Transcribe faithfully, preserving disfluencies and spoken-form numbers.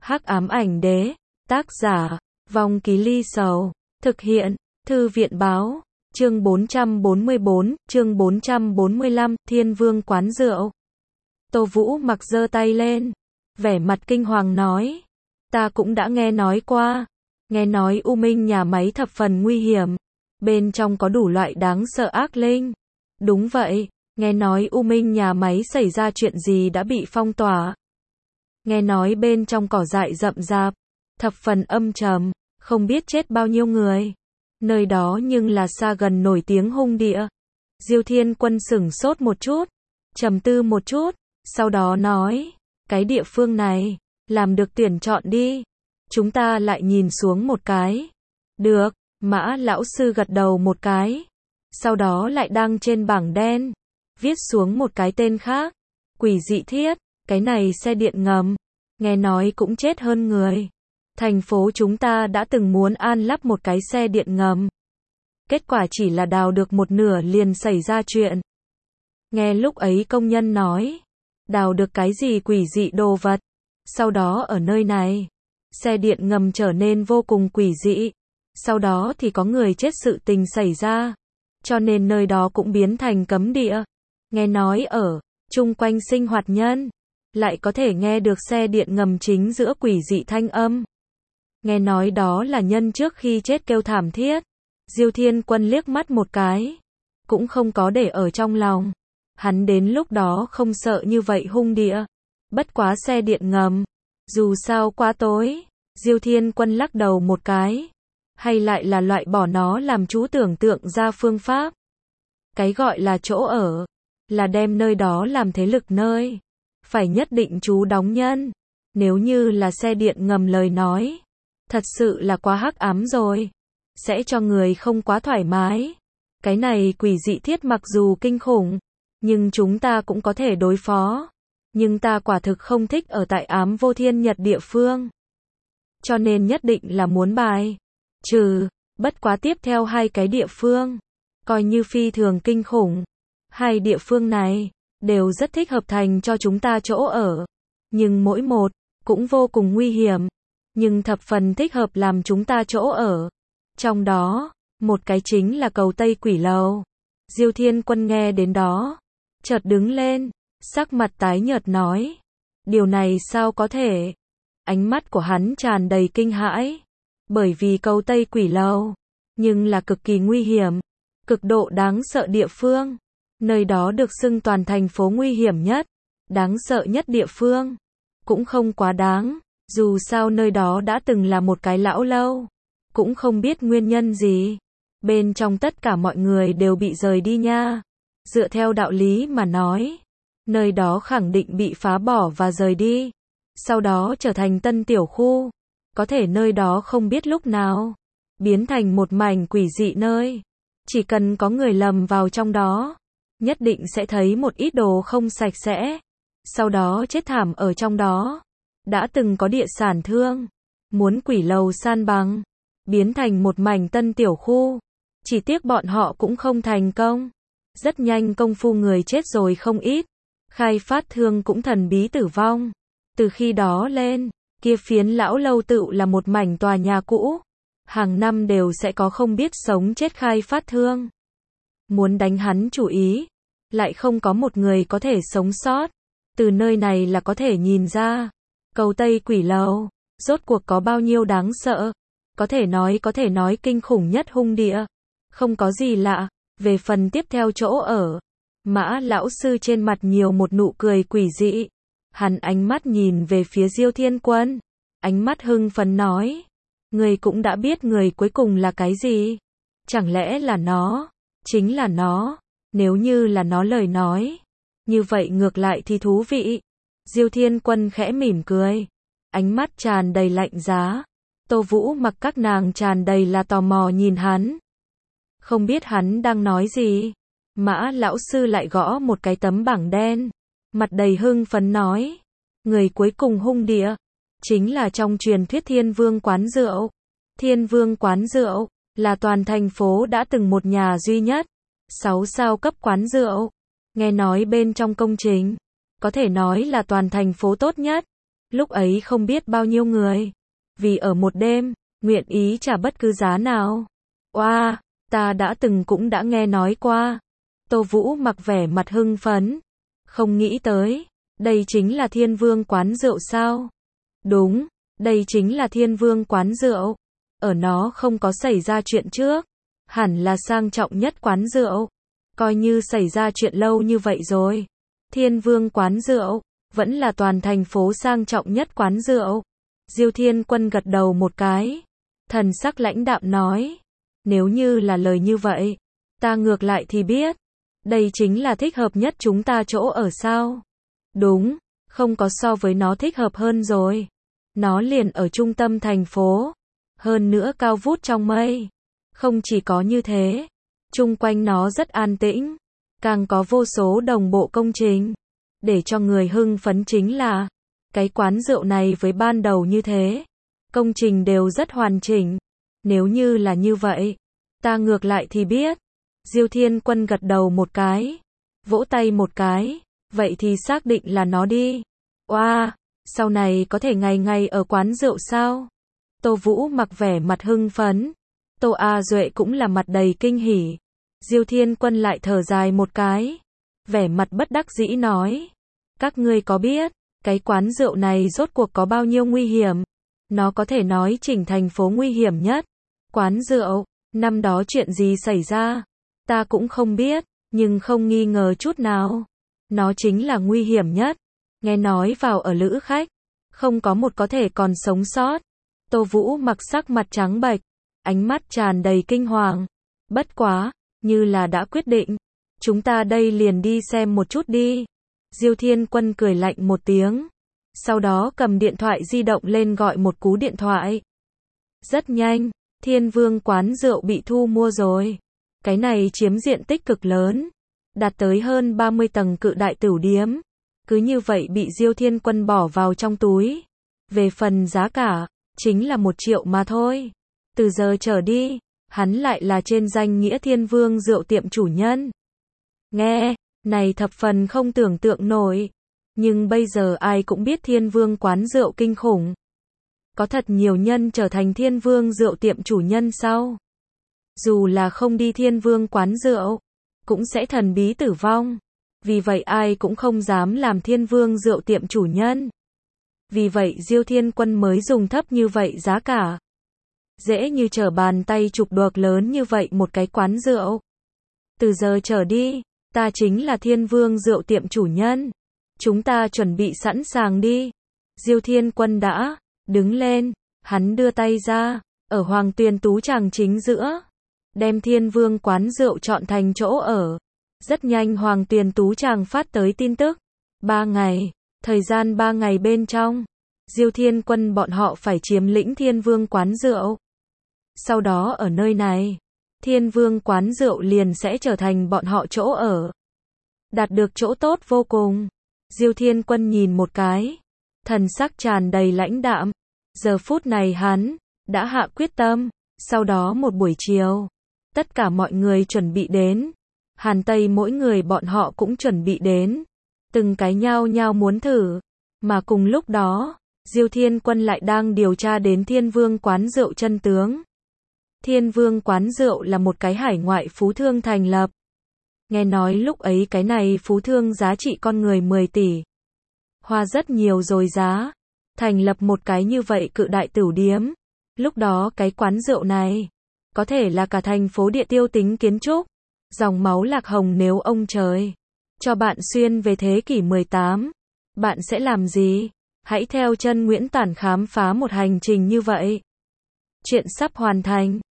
Hắc ám ảnh đế, tác giả, Vong Ký Ly Sầu, thực hiện, Thư viện báo, chương bốn trăm bốn mươi bốn, chương bốn trăm bốn mươi lăm, Thiên Vương quán rượu. Tô Vũ Mặc giơ tay lên, vẻ mặt kinh hoàng nói, ta cũng đã nghe nói qua, nghe nói U Minh nhà máy thập phần nguy hiểm, bên trong có đủ loại đáng sợ ác linh. Đúng vậy, nghe nói U Minh nhà máy xảy ra chuyện gì đã bị phong tỏa. Nghe nói bên trong cỏ dại rậm rạp, thập phần âm trầm, không biết chết bao nhiêu người. Nơi đó nhưng là xa gần nổi tiếng hung địa. Diêu Thiên Quân sửng sốt một chút, trầm tư một chút, sau đó nói, cái địa phương này, làm được tuyển chọn đi. Chúng ta lại nhìn xuống một cái. Được, Mã lão sư gật đầu một cái. Sau đó lại đăng trên bảng đen, viết xuống một cái tên khác. Quỷ dị thiết, cái này xe điện ngầm, nghe nói cũng chết hơn người. Thành phố chúng ta đã từng muốn an lắp một cái xe điện ngầm. Kết quả chỉ là đào được một nửa liền xảy ra chuyện. Nghe lúc ấy công nhân nói, đào được cái gì quỷ dị đồ vật. Sau đó ở nơi này, xe điện ngầm trở nên vô cùng quỷ dị. Sau đó thì có người chết sự tình xảy ra. Cho nên nơi đó cũng biến thành cấm địa. Nghe nói ở chung quanh sinh hoạt nhân, lại có thể nghe được xe điện ngầm chính giữa quỷ dị thanh âm. Nghe nói đó là nhân trước khi chết kêu thảm thiết. Diêu Thiên Quân liếc mắt một cái, cũng không có để ở trong lòng. Hắn đến lúc đó không sợ như vậy hung địa. Bất quá xe điện ngầm, dù sao quá tối. Diêu Thiên Quân lắc đầu một cái. Hay lại là loại bỏ nó làm chú tưởng tượng ra phương pháp. Cái gọi là chỗ ở, là đem nơi đó làm thế lực nơi. Phải nhất định chú đóng nhân. Nếu như là xe điện ngầm lời nói, thật sự là quá hắc ám rồi. Sẽ cho người không quá thoải mái. Cái này quỷ dị thiết mặc dù kinh khủng, nhưng chúng ta cũng có thể đối phó. Nhưng ta quả thực không thích ở tại ám vô thiên nhật địa phương. Cho nên nhất định là muốn bài trừ. Bất quá tiếp theo hai cái địa phương, coi như phi thường kinh khủng. Hai địa phương này, đều rất thích hợp thành cho chúng ta chỗ ở. Nhưng mỗi một, cũng vô cùng nguy hiểm. Nhưng thập phần thích hợp làm chúng ta chỗ ở. Trong đó, một cái chính là cầu Tây Quỷ Lầu. Diêu Thiên Quân nghe đến đó, chợt đứng lên, sắc mặt tái nhợt nói. Điều này sao có thể? Ánh mắt của hắn tràn đầy kinh hãi. Bởi vì cầu Tây Quỷ Lầu, nhưng là cực kỳ nguy hiểm, cực độ đáng sợ địa phương. Nơi đó được xưng toàn thành phố nguy hiểm nhất, đáng sợ nhất địa phương. Cũng không quá đáng, dù sao nơi đó đã từng là một cái lão lâu. Cũng không biết nguyên nhân gì. Bên trong tất cả mọi người đều bị rời đi nha. Dựa theo đạo lý mà nói, nơi đó khẳng định bị phá bỏ và rời đi. Sau đó trở thành tân tiểu khu. Có thể nơi đó không biết lúc nào biến thành một mảnh quỷ dị nơi. Chỉ cần có người lầm vào trong đó, nhất định sẽ thấy một ít đồ không sạch sẽ. Sau đó chết thảm ở trong đó. Đã từng có địa sản thương muốn quỷ lầu san bằng, biến thành một mảnh tân tiểu khu. Chỉ tiếc bọn họ cũng không thành công. Rất nhanh công phu người chết rồi không ít. Khai phát thương cũng thần bí tử vong. Từ khi đó lên, kia phiến lão lâu tựu là một mảnh tòa nhà cũ. Hàng năm đều sẽ có không biết sống chết khai phát thương. Muốn đánh hắn chủ ý, lại không có một người có thể sống sót. Từ nơi này là có thể nhìn ra, cầu Tây Quỷ Lầu, rốt cuộc có bao nhiêu đáng sợ. Có thể nói có thể nói kinh khủng nhất hung địa. Không có gì lạ. Về phần tiếp theo chỗ ở, Mã lão sư trên mặt nhiều một nụ cười quỷ dị. Hắn ánh mắt nhìn về phía Diêu Thiên Quân. Ánh mắt hưng phấn nói. Người cũng đã biết người cuối cùng là cái gì? Chẳng lẽ là nó? Chính là nó. Nếu như là nó lời nói, như vậy ngược lại thì thú vị. Diêu Thiên Quân khẽ mỉm cười. Ánh mắt tràn đầy lạnh giá. Tô Vũ Mặc các nàng tràn đầy là tò mò nhìn hắn. Không biết hắn đang nói gì. Mã lão sư lại gõ một cái tấm bảng đen. Mặt đầy hưng phấn nói. Người cuối cùng hung địa, chính là trong truyền thuyết Thiên Vương quán rượu. Thiên Vương quán rượu, là toàn thành phố đã từng một nhà duy nhất. Sáu sao cấp quán rượu. Nghe nói bên trong công trình, có thể nói là toàn thành phố tốt nhất. Lúc ấy không biết bao nhiêu người, vì ở một đêm, nguyện ý trả bất cứ giá nào. Oa, wow, ta đã từng cũng đã nghe nói qua. Tô Vũ mặc vẻ mặt hưng phấn. Không nghĩ tới, đây chính là Thiên Vương quán rượu sao? Đúng, đây chính là Thiên Vương quán rượu. Ở nó không có xảy ra chuyện trước, hẳn là sang trọng nhất quán rượu. Coi như xảy ra chuyện lâu như vậy rồi. Thiên Vương quán rượu, vẫn là toàn thành phố sang trọng nhất quán rượu. Diêu Thiên Quân gật đầu một cái. Thần sắc lãnh đạm nói. Nếu như là lời như vậy, ta ngược lại thì biết. Đây chính là thích hợp nhất chúng ta chỗ ở sao? Đúng, không có so với nó thích hợp hơn rồi. Nó liền ở trung tâm thành phố. Hơn nữa cao vút trong mây. Không chỉ có như thế, chung quanh nó rất an tĩnh. Càng có vô số đồng bộ công trình. Để cho người hưng phấn chính là, cái quán rượu này với ban đầu như thế, công trình đều rất hoàn chỉnh. Nếu như là như vậy, ta ngược lại thì biết. Diêu Thiên Quân gật đầu một cái, vỗ tay một cái, vậy thì xác định là nó đi. Oa, wow, sau này có thể ngày ngày ở quán rượu sao? Tô Vũ mặc vẻ mặt hưng phấn. Tô A Duệ cũng là mặt đầy kinh hỉ. Diêu Thiên Quân lại thở dài một cái, vẻ mặt bất đắc dĩ nói. Các ngươi có biết, cái quán rượu này rốt cuộc có bao nhiêu nguy hiểm? Nó có thể nói chỉnh thành phố nguy hiểm nhất. Quán rượu, năm đó chuyện gì xảy ra? Ta cũng không biết, nhưng không nghi ngờ chút nào. Nó chính là nguy hiểm nhất. Nghe nói vào ở lữ khách, không có một có thể còn sống sót. Tô Vũ mặc sắc mặt trắng bệch, ánh mắt tràn đầy kinh hoàng. Bất quá, như là đã quyết định. Chúng ta đây liền đi xem một chút đi. Diêu Thiên Quân cười lạnh một tiếng. Sau đó cầm điện thoại di động lên gọi một cú điện thoại. Rất nhanh, Thiên Vương quán rượu bị thu mua rồi. Cái này chiếm diện tích cực lớn, đạt tới hơn ba mươi tầng cự đại tửu điếm. Cứ như vậy bị Diêu Thiên Quân bỏ vào trong túi. Về phần giá cả, chính là một triệu mà thôi. Từ giờ trở đi, hắn lại là trên danh nghĩa Thiên Vương rượu tiệm chủ nhân. Nghe, này thập phần không tưởng tượng nổi. Nhưng bây giờ ai cũng biết Thiên Vương quán rượu kinh khủng. Có thật nhiều nhân trở thành Thiên Vương rượu tiệm chủ nhân sau. Dù là không đi Thiên Vương quán rượu, cũng sẽ thần bí tử vong. Vì vậy ai cũng không dám làm Thiên Vương rượu tiệm chủ nhân. Vì vậy Diêu Thiên Quân mới dùng thấp như vậy giá cả. Dễ như trở bàn tay chụp được lớn như vậy một cái quán rượu. Từ giờ trở đi, ta chính là Thiên Vương rượu tiệm chủ nhân. Chúng ta chuẩn bị sẵn sàng đi. Diêu Thiên Quân đã đứng lên, hắn đưa tay ra, ở Hoàng Tuyền Tú Tràng chính giữa, đem Thiên Vương quán rượu chọn thành chỗ ở. Rất nhanh Hoàng Tuyền Tú Tràng phát tới tin tức. Ba ngày, thời gian ba ngày bên trong, Diêu Thiên Quân bọn họ phải chiếm lĩnh Thiên Vương quán rượu. Sau đó ở nơi này, Thiên Vương quán rượu liền sẽ trở thành bọn họ chỗ ở. Đạt được chỗ tốt vô cùng. Diêu Thiên Quân nhìn một cái, thần sắc tràn đầy lãnh đạm. Giờ phút này hắn đã hạ quyết tâm. Sau đó một buổi chiều, tất cả mọi người chuẩn bị đến. Hàn Tây mỗi người bọn họ cũng chuẩn bị đến. Từng cái nhao nhao muốn thử. Mà cùng lúc đó, Diêu Thiên Quân lại đang điều tra đến Thiên Vương quán rượu chân tướng. Thiên Vương quán rượu là một cái hải ngoại phú thương thành lập. Nghe nói lúc ấy cái này phú thương giá trị con người mười tỷ. Hoa rất nhiều rồi giá. Thành lập một cái như vậy cự đại tửu điếm. Lúc đó cái quán rượu này, có thể là cả thành phố địa tiêu tính kiến trúc. Dòng máu lạc hồng nếu ông trời cho bạn xuyên về thế kỷ mười tám, bạn sẽ làm gì? Hãy theo chân Nguyễn Tản khám phá một hành trình như vậy. Chuyện sắp hoàn thành.